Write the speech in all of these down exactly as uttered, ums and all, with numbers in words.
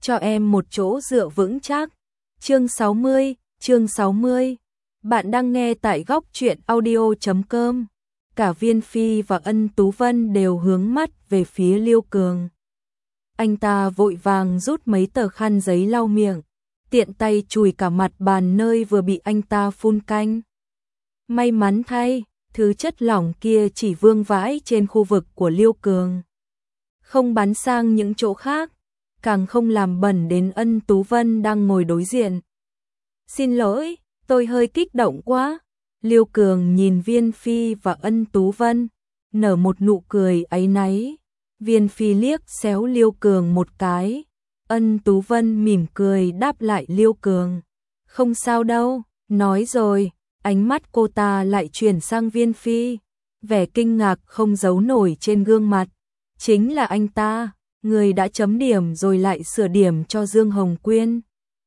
cho em một chỗ dựa vững chắc. Chương sáu mươi, chương sáu mươi. Bạn đang nghe tại góc truyện audio chấm com. Cả Viên Phi và Ân Tú Vân đều hướng mắt về phía Liêu Cường. Anh ta vội vàng rút mấy tờ khăn giấy lau miệng, tiện tay chùi cả mặt bàn nơi vừa bị anh ta phun canh. May mắn thay, thứ chất lỏng kia chỉ vương vãi trên khu vực của Liêu Cường, không bắn sang những chỗ khác, càng không làm bẩn đến Ân Tú Vân đang ngồi đối diện. Xin lỗi, tôi hơi kích động quá. Liêu Cường nhìn Viên Phi và Ân Tú Vân, nở một nụ cười áy náy. Viên Phi liếc xéo Liêu Cường một cái. Ân Tú Vân mỉm cười đáp lại Liêu Cường. Không sao đâu, nói rồi. Ánh mắt cô ta lại chuyển sang Viên Phi, vẻ kinh ngạc không giấu nổi trên gương mặt. Chính là anh ta, người đã chấm điểm rồi lại sửa điểm cho Dương Hồng Quyên.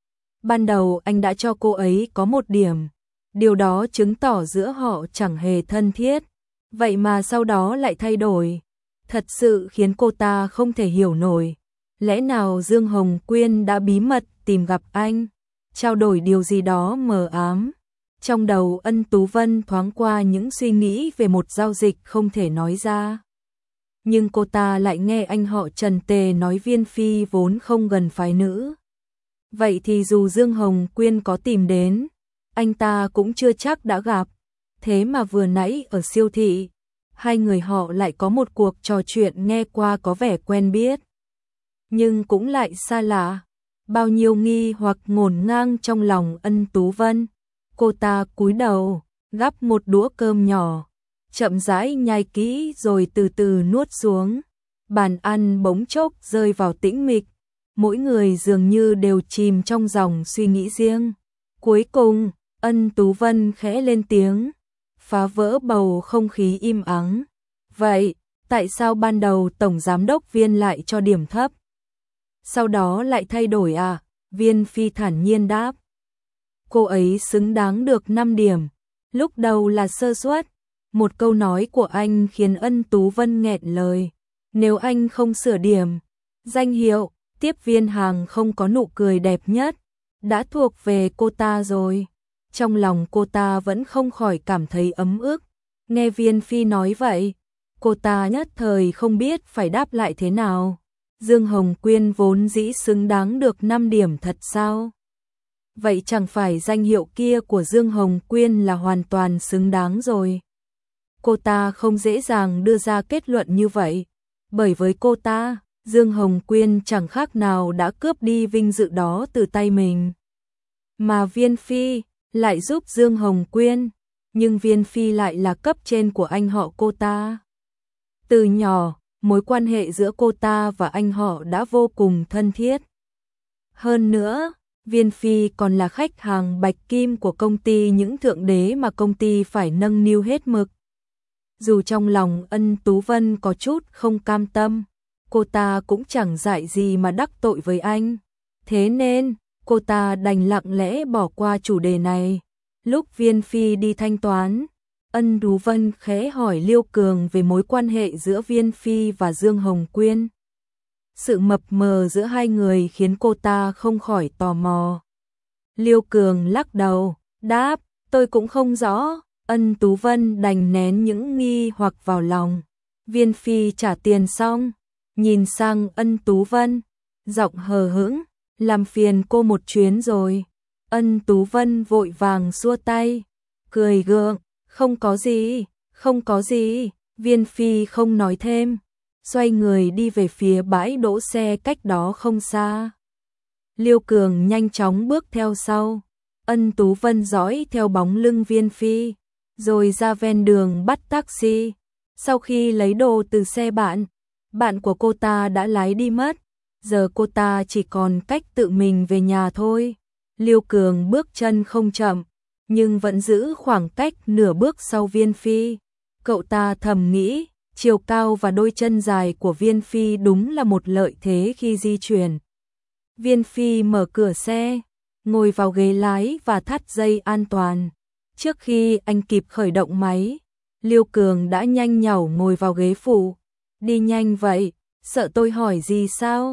Ban đầu anh đã cho cô ấy có một điểm, điều đó chứng tỏ giữa họ chẳng hề thân thiết. Vậy mà sau đó lại thay đổi, thật sự khiến cô ta không thể hiểu nổi. Lẽ nào Dương Hồng Quyên đã bí mật tìm gặp anh, trao đổi điều gì đó mờ ám? Trong đầu Ân Tú Vân thoáng qua những suy nghĩ về một giao dịch không thể nói ra. Nhưng cô ta lại nghe anh họ Trần Tề nói Viên Phi vốn không gần phái nữ. Vậy thì dù Dương Hồng Quyên có tìm đến, anh ta cũng chưa chắc đã gặp. Thế mà vừa nãy ở siêu thị, hai người họ lại có một cuộc trò chuyện nghe qua có vẻ quen biết, nhưng cũng lại xa lạ. Bao nhiêu nghi hoặc ngổn ngang trong lòng Ân Tú Vân. Cô ta cúi đầu, gắp một đũa cơm nhỏ, chậm rãi nhai kỹ rồi từ từ nuốt xuống. Bàn ăn bỗng chốc rơi vào tĩnh mịch, mỗi người dường như đều chìm trong dòng suy nghĩ riêng. Cuối cùng, Ân Tú Vân khẽ lên tiếng, phá vỡ bầu không khí im ắng. Vậy, tại sao ban đầu Tổng Giám đốc Viên lại cho điểm thấp? Sau đó lại thay đổi à? Viên Phi thản nhiên đáp. Cô ấy xứng đáng được năm điểm. Lúc đầu là sơ suất. Một câu nói của anh khiến Ân Tú Vân nghẹn lời. Nếu anh không sửa điểm, danh hiệu tiếp viên hàng không có nụ cười đẹp nhất đã thuộc về cô ta rồi. Trong lòng cô ta vẫn không khỏi cảm thấy ấm ức. Nghe Viên Phi nói vậy, cô ta nhất thời không biết phải đáp lại thế nào. Dương Hồng Quyên vốn dĩ xứng đáng được năm điểm thật sao? Vậy chẳng phải danh hiệu kia của Dương Hồng Quyên là hoàn toàn xứng đáng rồi. Cô ta không dễ dàng đưa ra kết luận như vậy, bởi với cô ta, Dương Hồng Quyên chẳng khác nào đã cướp đi vinh dự đó từ tay mình. Mà Viên Phi lại giúp Dương Hồng Quyên, nhưng Viên Phi lại là cấp trên của anh họ cô ta. Từ nhỏ, mối quan hệ giữa cô ta và anh họ đã vô cùng thân thiết. Hơn nữa, Viên Phi còn là khách hàng bạch kim của công ty những thượng đế mà công ty phải nâng niu hết mực. Dù trong lòng Ân Tú Vân có chút không cam tâm, cô ta cũng chẳng dại gì mà đắc tội với anh. Thế nên, cô ta đành lặng lẽ bỏ qua chủ đề này. Lúc Viên Phi đi thanh toán, Ân Tú Vân khẽ hỏi Liêu Cường về mối quan hệ giữa Viên Phi và Dương Hồng Quyên. Sự mập mờ giữa hai người khiến cô ta không khỏi tò mò. Liêu Cường lắc đầu, đáp, tôi cũng không rõ. Ân Tú Vân đành nén những nghi hoặc vào lòng. Viên Phi trả tiền xong, nhìn sang Ân Tú Vân, giọng hờ hững, làm phiền cô một chuyến rồi. Ân Tú Vân vội vàng xua tay, cười gượng, không có gì, không có gì. Viên Phi không nói thêm, xoay người đi về phía bãi đỗ xe cách đó không xa. Liêu Cường nhanh chóng bước theo sau. Ân Tú Vân dõi theo bóng lưng Viên Phi, rồi ra ven đường bắt taxi. Sau khi lấy đồ từ xe bạn, bạn của cô ta đã lái đi mất. Giờ cô ta chỉ còn cách tự mình về nhà thôi. Liêu Cường bước chân không chậm, nhưng vẫn giữ khoảng cách nửa bước sau Viên Phi. Cậu ta thầm nghĩ, chiều cao và đôi chân dài của Viên Phi đúng là một lợi thế khi di chuyển. Viên Phi mở cửa xe, ngồi vào ghế lái và thắt dây an toàn. Trước khi anh kịp khởi động máy, Liêu Cường đã nhanh nhảu ngồi vào ghế phụ. Đi nhanh vậy, sợ tôi hỏi gì sao?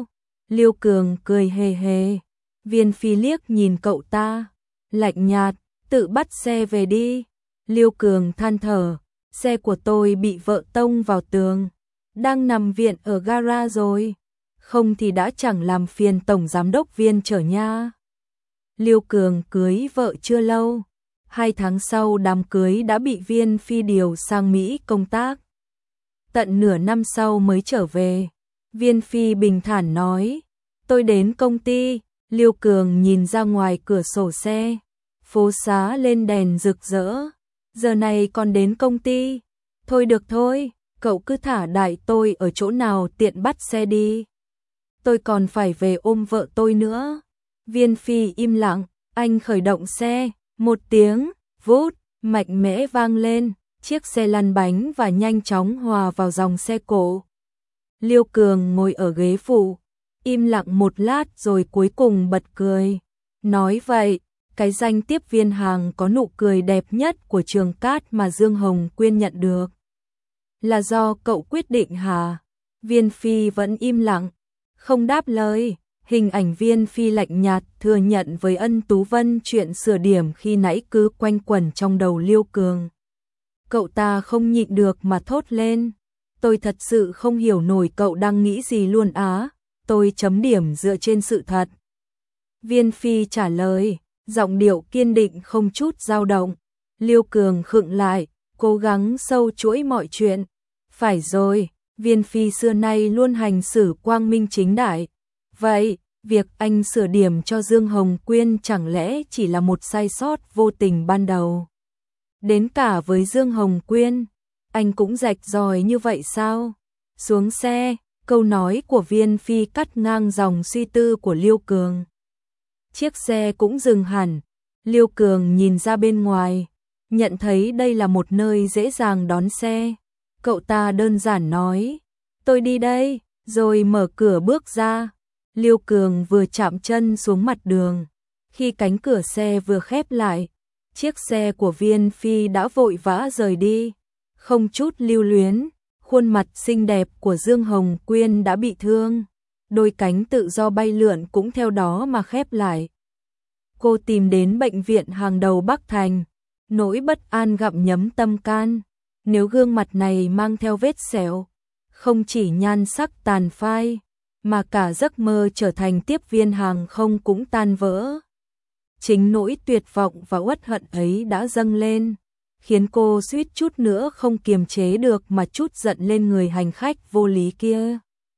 Liêu Cường cười hề hề. Viên Phi liếc nhìn cậu ta, lạnh nhạt, tự bắt xe về đi. Liêu Cường than thở, xe của tôi bị vợ tông vào tường, đang nằm viện ở gara rồi, không thì đã chẳng làm phiền tổng giám đốc Viên chở nha. Liêu Cường cưới vợ chưa lâu, hai tháng sau đám cưới đã bị Viên Phi điều sang Mỹ công tác. Tận nửa năm sau mới trở về. Viên Phi bình thản nói, tôi đến công ty. Liêu Cường nhìn ra ngoài cửa sổ xe, phố xá lên đèn rực rỡ. Giờ này còn đến công ty? Thôi được thôi, cậu cứ thả đại tôi ở chỗ nào tiện bắt xe đi. Tôi còn phải về ôm vợ tôi nữa. Viên Phi im lặng, anh khởi động xe, một tiếng, vút, mạnh mẽ vang lên, chiếc xe lăn bánh và nhanh chóng hòa vào dòng xe cộ. Liêu Cường ngồi ở ghế phụ, im lặng một lát rồi cuối cùng bật cười. Nói vậy, cái danh tiếp viên hàng có nụ cười đẹp nhất của Trường Cát mà Dương Hồng Quyên nhận được là do cậu quyết định hả? Viên Phi vẫn im lặng, không đáp lời. Hình ảnh Viên Phi lạnh nhạt thừa nhận với Ân Tú Vân chuyện sửa điểm khi nãy cứ quanh quẩn trong đầu Liêu Cường. Cậu ta không nhịn được mà thốt lên. Tôi thật sự không hiểu nổi cậu đang nghĩ gì luôn á. Tôi chấm điểm dựa trên sự thật. Viên Phi trả lời, giọng điệu kiên định không chút dao động. Liêu Cường khựng lại, cố gắng sâu chuỗi mọi chuyện. Phải rồi, Viên Phi xưa nay luôn hành xử quang minh chính đại. Vậy, việc anh sửa điểm cho Dương Hồng Quyên chẳng lẽ chỉ là một sai sót vô tình ban đầu? Đến cả với Dương Hồng Quyên, anh cũng rạch ròi như vậy sao? Xuống xe, câu nói của Viên Phi cắt ngang dòng suy tư của Liêu Cường. Chiếc xe cũng dừng hẳn. Liêu Cường nhìn ra bên ngoài, nhận thấy đây là một nơi dễ dàng đón xe. Cậu ta đơn giản nói, tôi đi đây, rồi mở cửa bước ra. Liêu Cường vừa chạm chân xuống mặt đường, khi cánh cửa xe vừa khép lại, chiếc xe của Viên Phi đã vội vã rời đi, không chút lưu luyến. Khuôn mặt xinh đẹp của Dương Hồng Quyên đã bị thương, đôi cánh tự do bay lượn cũng theo đó mà khép lại. Cô tìm đến bệnh viện hàng đầu Bắc Thành, nỗi bất an gặm nhấm tâm can. Nếu gương mặt này mang theo vết sẹo, không chỉ nhan sắc tàn phai, mà cả giấc mơ trở thành tiếp viên hàng không cũng tan vỡ. Chính nỗi tuyệt vọng và uất hận ấy đã dâng lên, khiến cô suýt chút nữa không kiềm chế được mà trút giận lên người hành khách vô lý kia.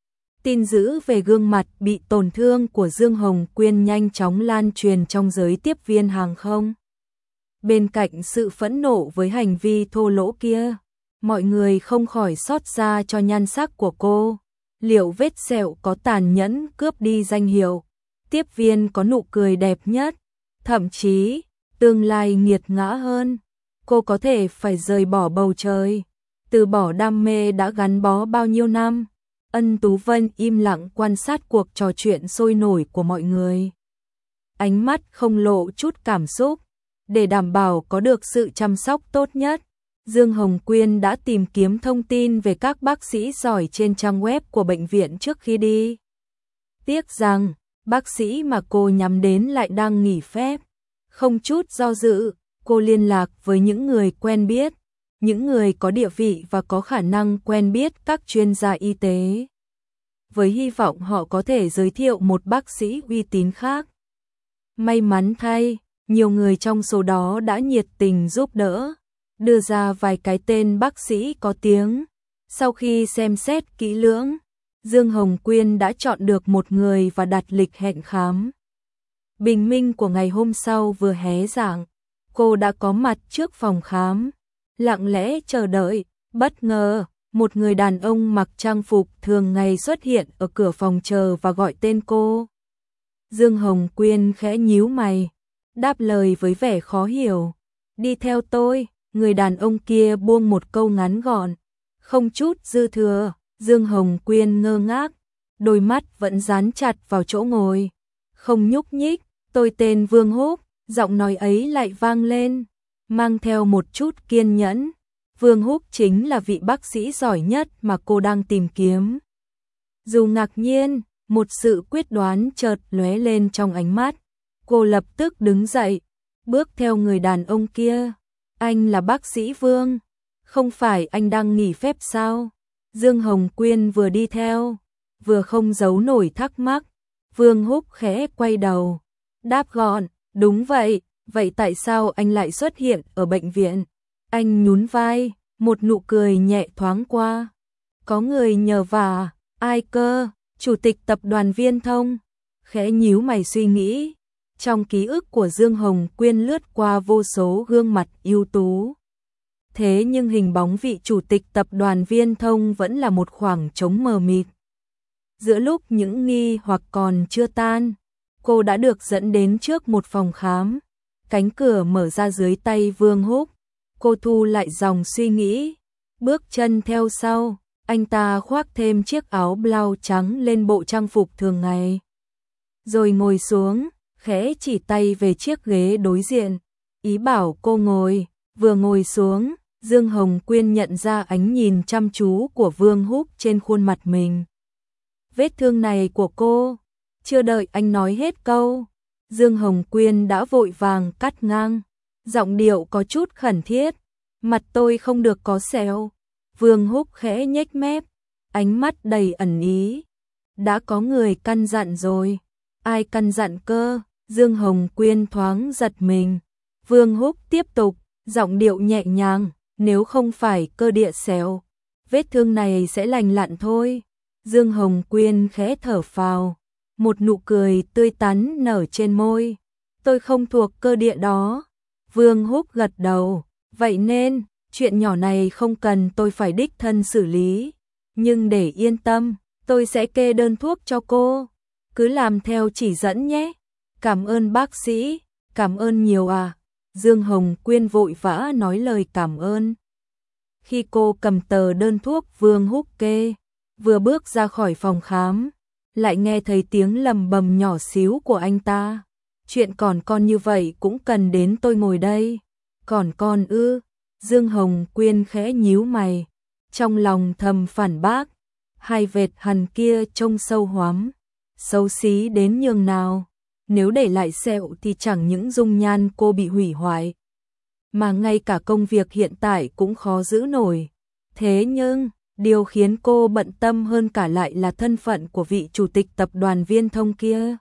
Tin dữ về gương mặt bị tổn thương của Dương Hồng Quyên nhanh chóng lan truyền trong giới tiếp viên hàng không. Bên cạnh sự phẫn nộ với hành vi thô lỗ kia, mọi người không khỏi xót xa cho nhan sắc của cô. Liệu vết sẹo có tàn nhẫn cướp đi danh hiệu tiếp viên có nụ cười đẹp nhất, thậm chí tương lai nghiệt ngã hơn? Cô có thể phải rời bỏ bầu trời, từ bỏ đam mê đã gắn bó bao nhiêu năm. Ân Tú Vân im lặng quan sát cuộc trò chuyện sôi nổi của mọi người. Ánh mắt không lộ chút cảm xúc, để đảm bảo có được sự chăm sóc tốt nhất. Dương Hồng Quyên đã tìm kiếm thông tin về các bác sĩ giỏi trên trang web của bệnh viện trước khi đi. Tiếc rằng, bác sĩ mà cô nhắm đến lại đang nghỉ phép. Không chút do dự, cô liên lạc với những người quen biết, những người có địa vị và có khả năng quen biết các chuyên gia y tế, với hy vọng họ có thể giới thiệu một bác sĩ uy tín khác. May mắn thay, nhiều người trong số đó đã nhiệt tình giúp đỡ, đưa ra vài cái tên bác sĩ có tiếng. Sau khi xem xét kỹ lưỡng, Dương Hồng Quyên đã chọn được một người và đặt lịch hẹn khám. Bình minh của ngày hôm sau vừa hé rạng, cô đã có mặt trước phòng khám, lặng lẽ chờ đợi. Bất ngờ, một người đàn ông mặc trang phục thường ngày xuất hiện ở cửa phòng chờ và gọi tên cô. Dương Hồng Quyên khẽ nhíu mày, đáp lời với vẻ khó hiểu. Đi theo tôi. Người đàn ông kia buông một câu ngắn gọn, không chút dư thừa. Dương Hồng Quyên ngơ ngác, đôi mắt vẫn dán chặt vào chỗ ngồi, không nhúc nhích. Tôi tên Vương Húc, giọng nói ấy lại vang lên, mang theo một chút kiên nhẫn. Vương Húc chính là vị bác sĩ giỏi nhất mà cô đang tìm kiếm. Dù ngạc nhiên, Một sự quyết đoán chợt lóe lên trong ánh mắt. Cô lập tức đứng dậy, bước theo người đàn ông kia. Anh là bác sĩ Vương, không phải anh đang nghỉ phép sao? Dương Hồng Quyên vừa đi theo, vừa không giấu nổi thắc mắc. Vương Húc khẽ quay đầu, đáp gọn, đúng vậy, vậy tại sao anh lại xuất hiện ở bệnh viện? Anh nhún vai, một nụ cười nhẹ thoáng qua. Có người nhờ vả, ai cơ? Chủ tịch tập đoàn Viên Thông. Khẽ nhíu mày suy nghĩ. Trong ký ức của Dương Hồng Quyên lướt qua vô số gương mặt ưu tú. Thế nhưng hình bóng vị chủ tịch tập đoàn Viên Thông vẫn là một khoảng trống mờ mịt. Giữa lúc những nghi hoặc còn chưa tan, cô đã được dẫn đến trước một phòng khám. Cánh cửa mở ra dưới tay Vương Húc. Cô thu lại dòng suy nghĩ, bước chân theo sau. Anh ta khoác thêm chiếc áo blau trắng lên bộ trang phục thường ngày. Rồi ngồi xuống, khẽ chỉ tay về chiếc ghế đối diện. Ý bảo cô ngồi, vừa ngồi xuống, Dương Hồng Quyên nhận ra ánh nhìn chăm chú của Vương Húc trên khuôn mặt mình. Vết thương này của cô, chưa đợi anh nói hết câu, Dương Hồng Quyên đã vội vàng cắt ngang. Giọng điệu có chút khẩn thiết, mặt tôi không được có sẹo. Vương Húc khẽ nhếch mép, ánh mắt đầy ẩn ý. Đã có người căn dặn rồi. Ai căn dặn cơ? Dương Hồng Quyên thoáng giật mình. Vương Húc tiếp tục, giọng điệu nhẹ nhàng, nếu không phải cơ địa sẹo, vết thương này sẽ lành lặn thôi. Dương Hồng Quyên khẽ thở phào, một nụ cười tươi tắn nở trên môi. Tôi không thuộc cơ địa đó. Vương Húc gật đầu, vậy nên chuyện nhỏ này không cần tôi phải đích thân xử lý, nhưng để yên tâm, tôi sẽ kê đơn thuốc cho cô. Cứ làm theo chỉ dẫn nhé. Cảm ơn bác sĩ, cảm ơn nhiều à. Dương Hồng Quyên vội vã nói lời cảm ơn. Khi cô cầm tờ đơn thuốc Vương Húc kê, vừa bước ra khỏi phòng khám, lại nghe thấy tiếng lầm bầm nhỏ xíu của anh ta. Chuyện còn con như vậy cũng cần đến tôi ngồi đây. Còn con ư? Dương Hồng Quyên khẽ nhíu mày, trong lòng thầm phản bác. Hai vệt hằn kia trông sâu hoắm, xấu xí đến nhường nào. Nếu để lại sẹo thì chẳng những dung nhan cô bị hủy hoại, mà ngay cả công việc hiện tại cũng khó giữ nổi. Thế nhưng, điều khiến cô bận tâm hơn cả lại là thân phận của vị chủ tịch tập đoàn Viên Thông kia.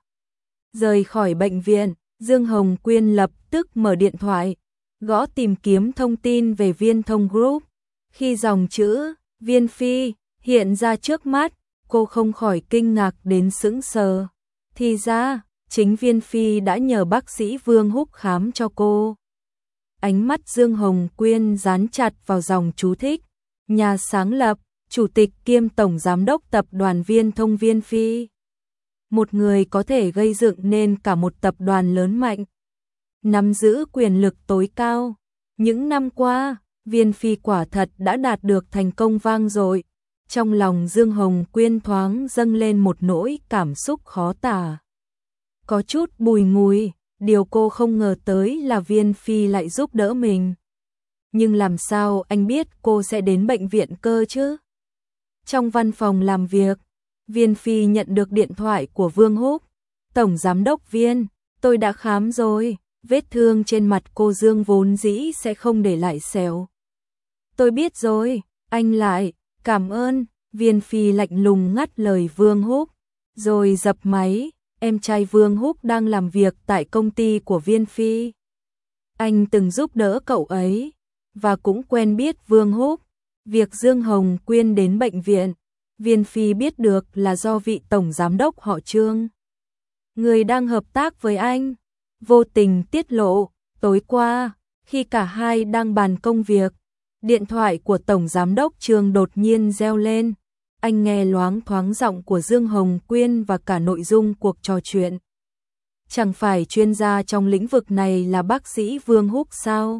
Rời khỏi bệnh viện, Dương Hồng Quyên lập tức mở điện thoại, gõ tìm kiếm thông tin về Viên Thông Group. Khi dòng chữ Viên Phi hiện ra trước mắt, cô không khỏi kinh ngạc đến sững sờ. Thì ra, chính Viên Phi đã nhờ bác sĩ Vương Húc khám cho cô. Ánh mắt Dương Hồng Quyên dán chặt vào dòng chú thích. Nhà sáng lập, chủ tịch kiêm tổng giám đốc tập đoàn Viên Thông Viên Phi. Một người có thể gây dựng nên cả một tập đoàn lớn mạnh, nắm giữ quyền lực tối cao. Những năm qua, Viên Phi quả thật đã đạt được thành công vang dội. Trong lòng Dương Hồng Quyên thoáng dâng lên một nỗi cảm xúc khó tả. Có chút bùi ngùi, điều cô không ngờ tới là Viên Phi lại giúp đỡ mình. Nhưng làm sao anh biết cô sẽ đến bệnh viện cơ chứ? Trong văn phòng làm việc, Viên Phi nhận được điện thoại của Vương Húc. Tổng giám đốc Viên, tôi đã khám rồi, vết thương trên mặt cô Dương vốn dĩ sẽ không để lại sẹo. Tôi biết rồi, anh lại, cảm ơn. Viên Phi lạnh lùng ngắt lời Vương Húc, rồi dập máy. Em trai Vương Húc đang làm việc tại công ty của Viên Phi. Anh từng giúp đỡ cậu ấy, và cũng quen biết Vương Húc. Việc Dương Hồng Quyên đến bệnh viện, Viên Phi biết được là do vị tổng giám đốc họ Trương, người đang hợp tác với anh, vô tình tiết lộ. Tối qua, khi cả hai đang bàn công việc, điện thoại của tổng giám đốc Trương đột nhiên reo lên. Anh nghe loáng thoáng giọng của Dương Hồng Quyên và cả nội dung cuộc trò chuyện. Chẳng phải chuyên gia trong lĩnh vực này là bác sĩ Vương Húc sao?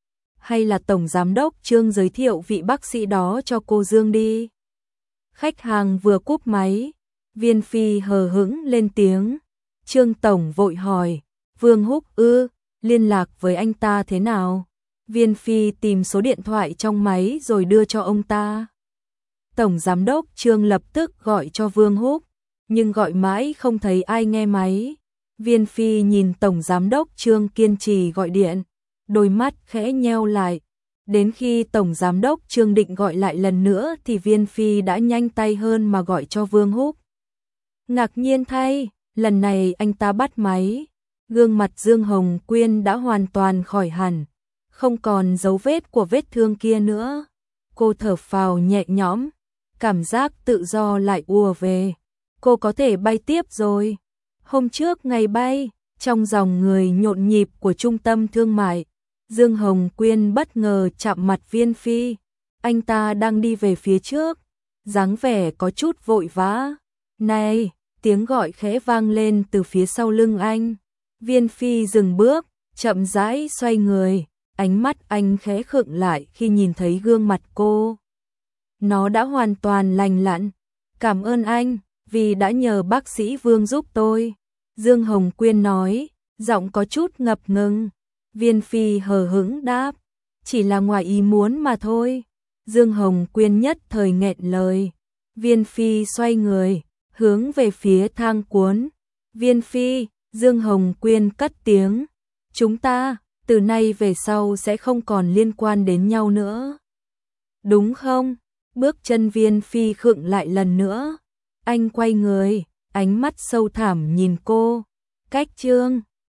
Hay là tổng giám đốc Trương giới thiệu vị bác sĩ đó cho cô Dương đi? Khách hàng vừa cúp máy, Viên Phi hờ hững lên tiếng. Trương tổng vội hỏi, Vương Húc ư, liên lạc với anh ta thế nào? Viên Phi tìm số điện thoại trong máy rồi đưa cho ông ta. Tổng giám đốc Trương lập tức gọi cho Vương Húc, nhưng gọi mãi không thấy ai nghe máy. Viên Phi nhìn Tổng Giám đốc Trương kiên trì gọi điện, đôi mắt khẽ nheo lại. Đến khi Tổng Giám đốc Trương định gọi lại lần nữa thì Viên Phi đã nhanh tay hơn mà gọi cho Vương Húc. Ngạc nhiên thay, lần này anh ta bắt máy. Gương mặt Dương Hồng Quyên đã hoàn toàn khỏi hẳn, không còn dấu vết của vết thương kia nữa. Cô thở phào nhẹ nhõm, cảm giác tự do lại ùa về. Cô có thể bay tiếp rồi. Hôm trước ngày bay, trong dòng người nhộn nhịp của trung tâm thương mại, Dương Hồng Quyên bất ngờ chạm mặt Viên Phi. Anh ta đang đi về phía trước, dáng vẻ có chút vội vã. Này, tiếng gọi khẽ vang lên từ phía sau lưng anh. Viên Phi dừng bước, chậm rãi xoay người, ánh mắt anh khẽ khựng lại khi nhìn thấy gương mặt cô. Nó đã hoàn toàn lành lặn. Cảm ơn anh, vì đã nhờ bác sĩ Vương giúp tôi. Dương Hồng Quyên nói, giọng có chút ngập ngừng. Viên Phi hờ hững đáp, chỉ là ngoài ý muốn mà thôi. Dương Hồng Quyên nhất thời nghẹn lời. Viên Phi xoay người, hướng về phía thang cuốn. Viên Phi, Dương Hồng Quyên cất tiếng, chúng ta, từ nay về sau sẽ không còn liên quan đến nhau nữa. Đúng không? Bước chân Viên Phi khựng lại lần nữa. Anh quay người, ánh mắt sâu thẳm nhìn cô. Cách Trương